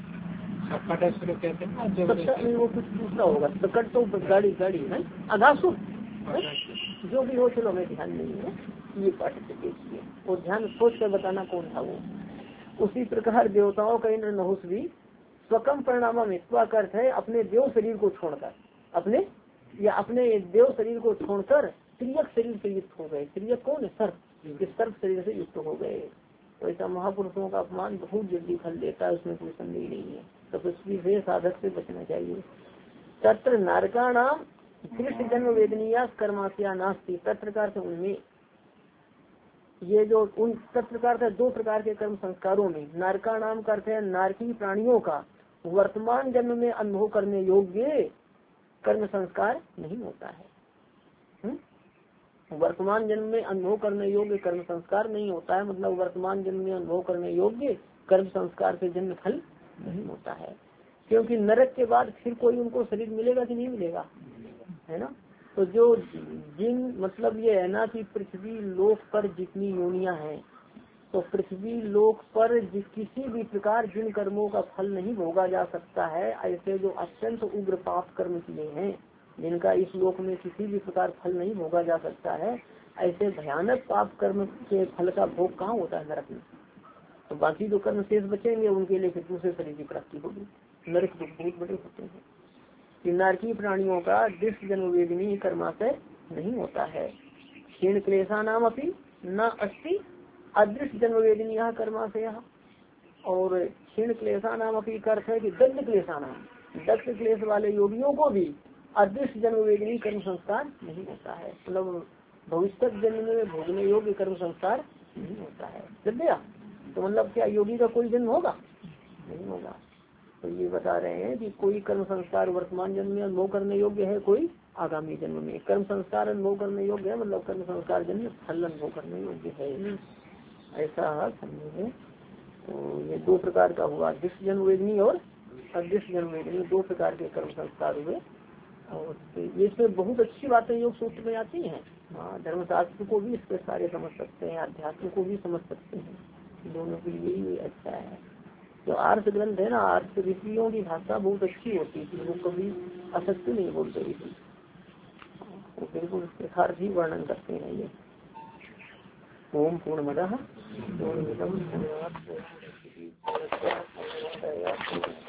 कहते हैं वो कुछ दूसरा होगा। सकट तो गाड़ी गाड़ी है, अघासुर जो भी हो, चलो हमें ध्यान नहीं है, ये पाठ से देखिए और ध्यान सोच कर बताना कौन था वो। उसी प्रकार देवताओं का इंद्र नहुस भी स्वकम परिणाम में स्व का अर्थ है अपने देव शरीर को छोड़कर, अपने या अपने देव शरीर को छोड़कर त्रियक शरीर से युक्त हो गए। त्रियक कौन है, सर्प, इस सर्प शरीर से युक्त हो गए। तो ऐसा महापुरुषों का अपमान बहुत जल्दी फल देता है, उसमें कोई संदेह नहीं है। तो पृथ्वी से साधक से बचना चाहिए। तत्र नारका नाम कृष्ण जन्म वेदनीय कर्मास्या नास्ती। तत्रकार से उनमें ये जो उन तत्रकार से दो प्रकार के कर्म संस्कारों में नारका नाम करते हैं नारकी प्राणियों का वर्तमान जन्म में अनुभव करने योग्य कर्म संस्कार नहीं होता है। वर्तमान जन्म में अनुभव करने योग्य कर्म संस्कार नहीं होता है, मतलब वर्तमान जन्म में अनुभव करने योग्य कर्म संस्कार से जन्म फल नहीं होता है। क्योंकि नरक के बाद फिर कोई उनको शरीर मिलेगा कि नहीं मिलेगा, है ना। तो जो जिन मतलब ये है ना कि पृथ्वी लोक पर जितनी योनियां हैं, तो पृथ्वी लोक पर किसी भी प्रकार जिन कर्मों का फल नहीं भोगा जा सकता है, ऐसे जो अत्यंत उग्र पाप कर्म किए हैं जिनका इस लोक में किसी भी प्रकार फल नहीं भोगा जा सकता है, ऐसे भयानक पाप कर्म के फल का भोग कहाँ होता है, नरक में। तो बाकी जो कर्म शेष बचेंगे उनके लिए फिर दूसरे शरीर की प्राप्ति होगी। नरक तो बहुत बड़े होते हैं। नारकी प्राणियों का दृष्ट जन्म वेदनी कर्माशय नहीं होता है। क्षीण क्लेशा नाम अपनी न अस्ति अदृष्ट जन्म वेदनी कर्माशय। और क्षीण क्लेशा नाम अपनी अर्थ है कि दग्ध क्लेशा नाम, दग्ध क्लेश वाले योगियों को भी अदृष्ट जन्म वेदनी कर्म संस्कार नहीं होता है, मतलब भविष्य जन्म में भोगने योग्य कर्म संस्कार नहीं होता है। जब गया तो मतलब क्या योगी का कोई जन्म होगा, नहीं होगा। तो ये बता रहे हैं कि कोई कर्म संस्कार वर्तमान जन्म में अनुभव करने योग्य है, कोई आगामी जन्म में। कर्म संस्कार अनुभव करने योग्य है, मतलब कर्म संस्कार जन्म फल अनुभव करने योग्य है, ऐसा समझे। तो ये दो प्रकार का हुआ, दृष्ट जन्म वेदनी और अदृष्ट जन्म वेदनी, दो प्रकार के कर्म संस्कार हुए। और ये इसमें बहुत अच्छी बातें योग सूत्र में आती हैं। हाँ, धर्मशास्त्र को भी इसके सारे समझ सकते हैं, अध्यात्म को भी समझ सकते हैं, दोनों के लिए ही अच्छा है। जो आर्ष ग्रंथ है ना, आर्ष ऋषियों की भाषा बहुत अच्छी होती थी, वो कभी असत्य नहीं बोलते थे, वो बिल्कुल यथार्थ ही वर्णन करते हैं। ये ओम पूर्णमदः पूर्णमिदं पूर्णात् पूर्णमुदच्यते